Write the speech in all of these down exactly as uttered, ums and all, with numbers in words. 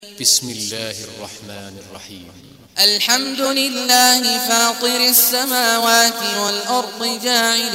بسم الله الرحمن الرحيم. الحمد لله فاطر السماوات والأرض جاعل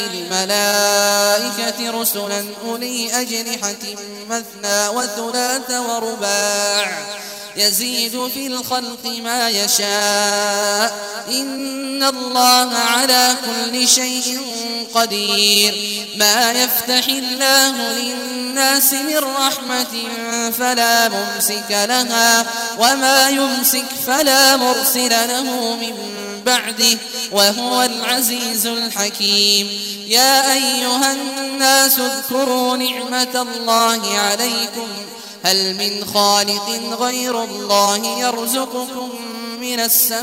الملائكة رسلا أولي أجنحة مثنى وثلاث ورباع يزيد في الخلق ما يشاء إن الله على كل شيء قدير. ما يفتح الله للناس من رحمة فلا ممسك لها وما يمسك فلا مرسل له من بعده وهو العزيز الحكيم. يا أيها الناس اذكروا نعمة الله عليكم هل من خالق غير الله يرزقكم من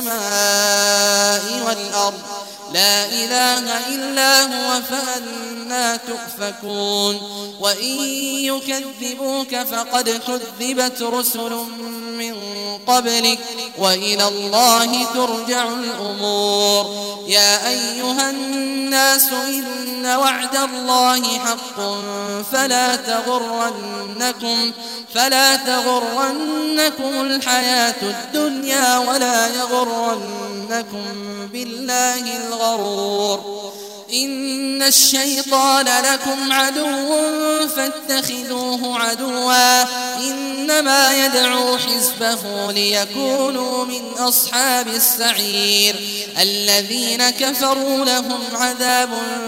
السماء والأرض لا إله إلا هو فأنى تؤفكون. وإن يكذبوك فقد كذبت رسل من قبلك وإلى الله ترجع الأمور. يا أيها الناس إن وعد الله حق فلا تغرنكم فلا تغرنكم الحياة الدنيا ولا يغرنكم بالله الغرور. إن الشيطان لكم عدو فاتخذوه عدوا إنما يدعو حزبه ليكونوا من أصحاب السعير. الذين كفروا لهم عذاب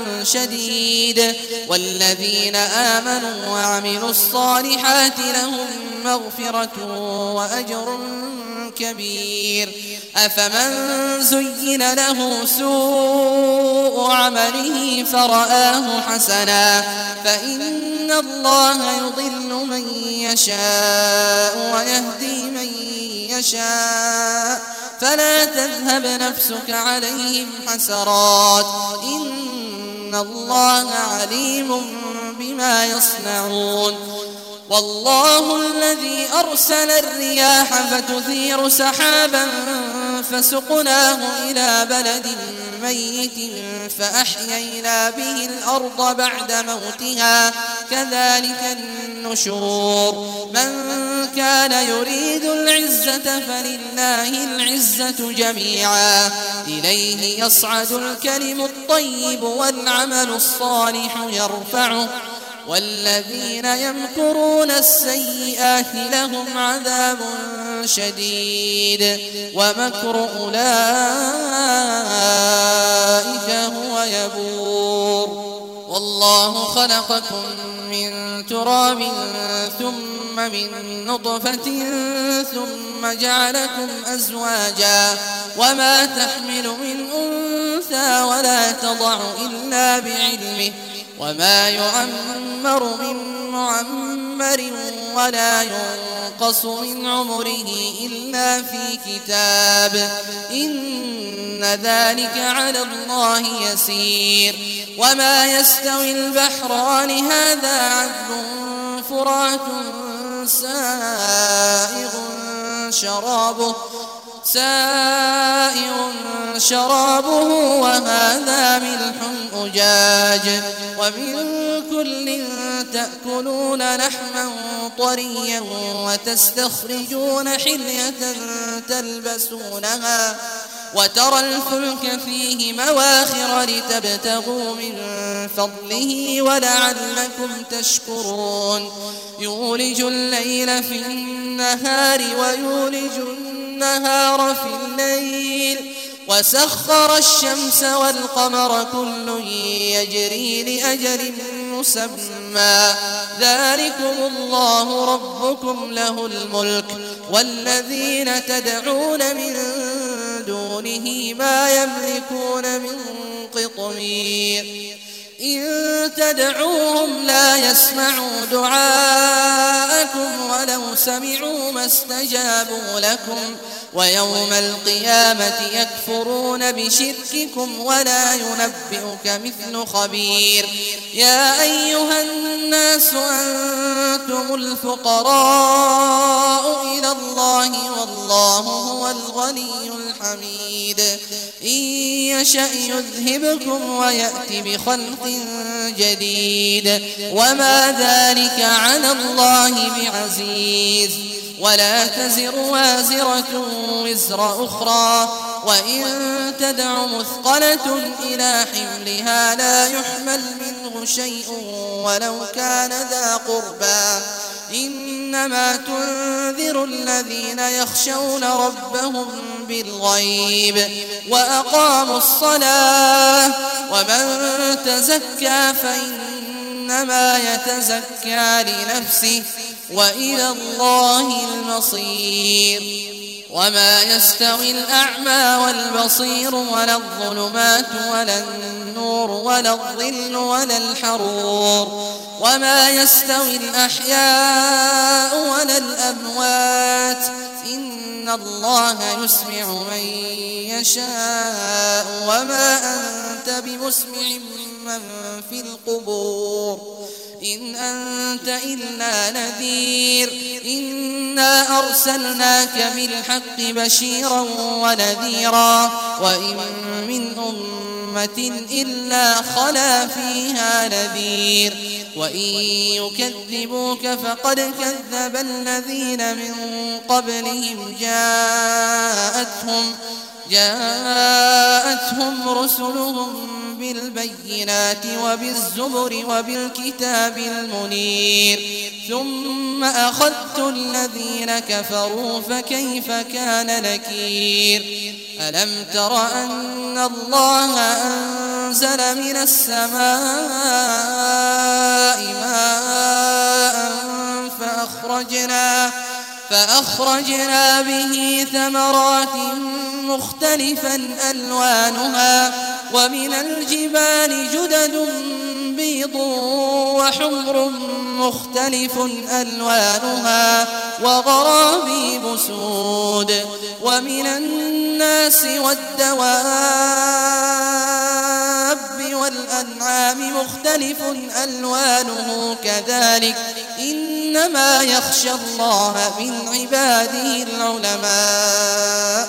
شديد والذين آمنوا وعملوا الصالحات لهم مغفرة وأجر كبير. أفمن زين له سوء عمله فرآه حسنا فإن الله يضل من يشاء ويهدي من يشاء فلا تذهب نفسك عليهم حسرات إن الله عليم بما يصنعون. والله الذي أرسل الرياح فتثير سحابا فسقناه إلى بلد ميت فأحيينا به الأرض بعد موتها كذلك النشور. من كان يريد العزة فلله العزة جميعا إليه يصعد الكلم الطيب والعمل الصالح يرفعه والذين يمكرون السيئات لهم عذاب شديد ومكر أولئك هو يبور. والله خلقكم من تراب ثم من نطفة ثم جعلكم أزواجا وما تحمل من أنثى ولا تضع إلا بعلمه وما يعمر من معمر ولا ينقص من عمره إلا في كتاب إن ذلك على الله يسير. وما يستوي البحران هذا عذب فرات سائغ شرابه سائر شرابه وهذا ملح أجاج ومن كل تأكلون لحما طريا وتستخرجون حلية تلبسونها وترى الفلك فيه مواخر لتبتغوا من فضله ولعلكم تشكرون. يولج الليل في النهار ويولج النهار في الليل وسخر الشمس والقمر كل يجري لأجل مسمى ذلكم الله ربكم له الملك والذين تدعون من دونه ما يملكون من قطمير. إن تدعوهم لا يسمعوا دعاءكم ولو سمعوا ما استجابوا لكم ويوم القيامة يكفرون بشرككم ولا ينبئك مثل خبير. يا أيها الناس أنتم الفقراء إلى الله والله هو الغني الحميد. إن يشأ يذهبكم ويأتي بخلق جديد وما ذلك على الله بعزيز. ولا تزر وازرة وزر أخرى وإن تدع مثقلة إلى حملها لا يحمل منه شيء ولو كان ذا قربى إنما تنذر الذين يخشون ربهم بالغيب وأقاموا الصلاة ومن تزكى فإنما يتزكى لنفسه وإلى الله المصير وما يستوي الأعمى والبصير ولا الظلمات ولا النور ولا الظل ولا الحرور وما يستوي الأحياء ولا الأموات إن الله يسمع من يشاء وما أنت بمسمع من في القبور إن أنت إلا نذير إنا أرسلناك بالحق بشيرا ونذيرا وإن من أمة إلا خلا فيها نذير وإن يكذبوك فقد كذب الذين من قبلهم جاءتهم جاءتهم رسلهم بالبينات وبالزبر وبالكتاب المنير ثم أخذت الذين كفروا فكيف كان نكير ألم تر أن الله أنزل من السماء ماء فأخرجنا فأخرجنا به ثمرات مختلفا ألوانها ومن الجبال جدد بيض وحمر مختلف ألوانها وغرابيب سود ومن الناس والدواب والأنعام مختلف ألوانه كذلك إنما يخشى الله من عباده العلماء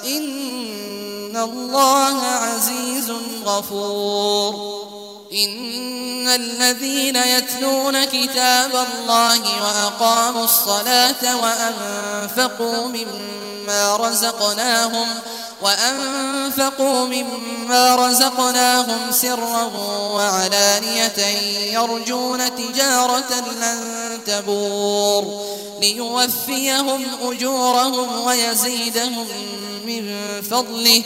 إن الله عزيز غفور إن الذين يتلون كتاب الله وأقاموا الصلاة وأنفقوا مما رزقناهم وأنفقوا مما رزقناهم سرا وعلانية يرجون تجارة لن تبور ليوفيهم أجورهم ويزيدهم من فضله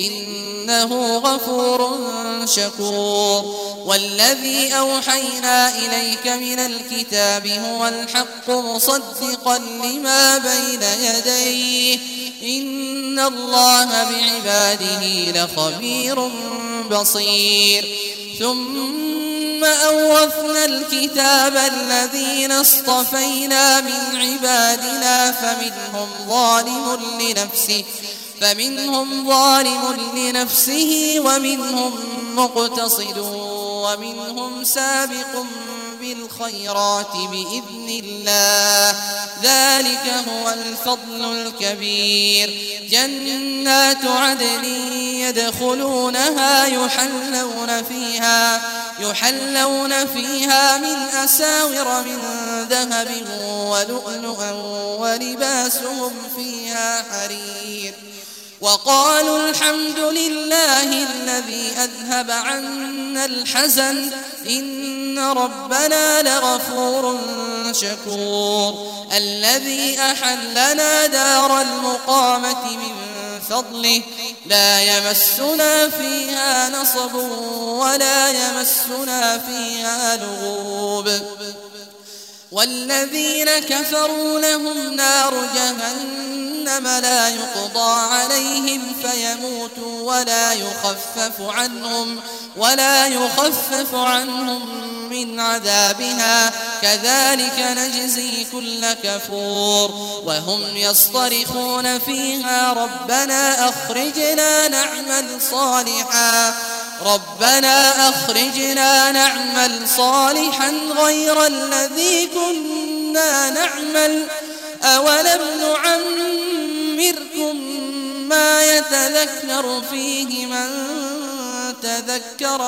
إنه غفور شكور والذي أوحينا إليك من الكتاب هو الحق مصدقا لما بين يديه إن الله بعباده لخبير بصير ثم أورثنا الكتاب الذين اصطفينا من عبادنا فمنهم ظالم لنفسه فمنهم ظالم لنفسه ومنهم مقتصد ومنهم سابق بالخيرات بإذن الله ذلك هو الفضل الكبير جنات عدن يدخلونها يحلون فيها يحلون فيها من أساور من ذهب ولؤلؤا ولباسهم فيها حرير وقالوا الحمد لله الذي أذهب عنا الحزن إن ربنا لغفور شكور الذي أحلنا دار المقامة من فضله لا يمسنا فيها نصب ولا يمسنا فيها لغوب والذين كفروا لهم نار جهنم لا يقضى عليهم فيموتوا ولا يخفف عنهم ولا يخفف عنهم من عذابها كذلك نجزي كل كفور وهم يصطرخون فيها ربنا أخرجنا نعمل صالحا ربنا أخرجنا نعمل صالحا غير الذي كنا نعمل أولم نعمركم ما يتذكر فيه من تذكر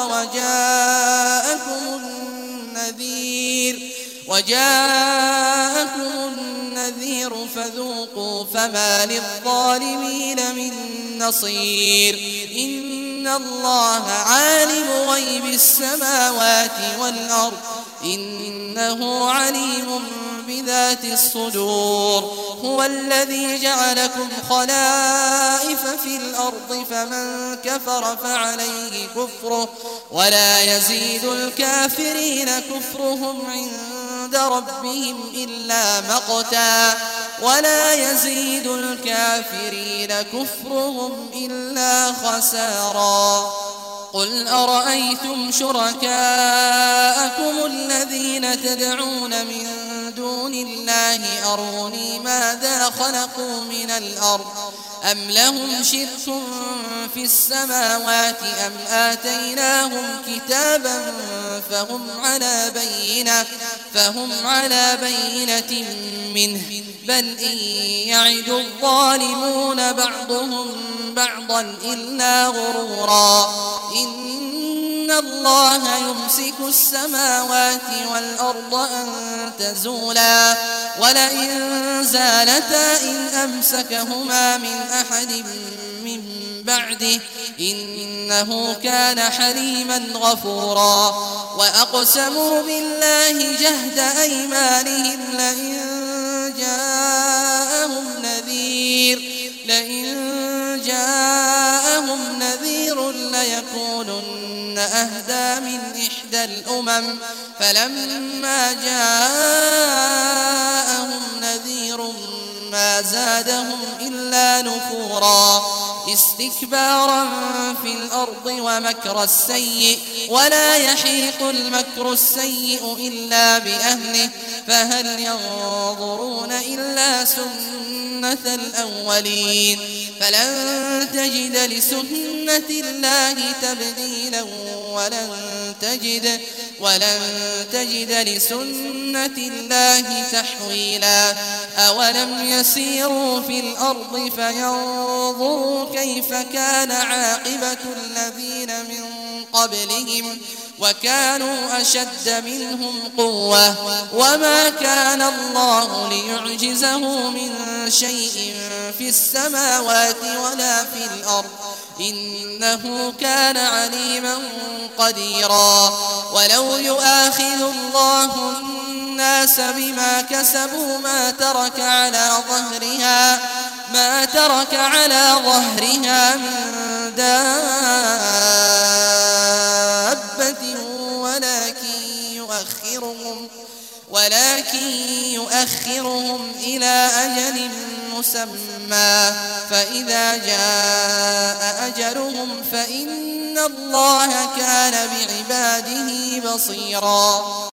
وجاءكم النذير وجاءكم النذير النذير فذوقوا فما للظالمين من نصير إن الله عالم غيب السماوات والأرض إنه عليم بذات الصدور هو الذي جعلكم خلائف في الأرض فمن كفر فعليه كفره ولا يزيد الكافرين كفرهم عند ربهم إلا مقتا ولا يزيد الكافرين كفرهم إلا خسارا قل أرأيتم شركاءكم الذين تدعون من دون الله أروني ماذا خلقوا من الأرض أم لهم شرك في السماوات أم آتيناهم كتابا فهم على بينة فهم على بينة منه بل إن يعد الظالمون بعضهم بعضا إلا غرورا إن الله يمسك السماوات والأرض أن تزولا ولئن زالتا إن أمسكهما من أحد من بعده إنه كان حليما غفورا وأقسموا بالله جهد أيمانهم لئن جاءهم نذير لئن جاءهم نذير ليكونن أهدى من إحدى الأمم فلما جاءهم نذير ما زادهم إلا نفورا استكبارا في الأرض ومكر السيء ولا يحيق المكر السيء إلا بأهله فهل ينظرون إلا سنة الأولين فلن تجد لسنة الله تبديلا ولن تجد ولن تجد لسنة الله تحويلا أولم يسيروا في الأرض فينظروا كيف كان عاقبة الذين من قبلهم وكانوا أشد منهم قوة وما كان الله ليعجزه من شيء في السماوات ولا في الأرض إنه كان عليما قديرا ولو يؤاخذ الله الناس بما كسبوا ما ترك على ظهرها ما ترك على ظهرها من دابة ولكن يؤخرهم ولكن يؤخرهم إلى أجل مسمى فإذا جاء أجلهم فإن الله كان بعباده بصيرا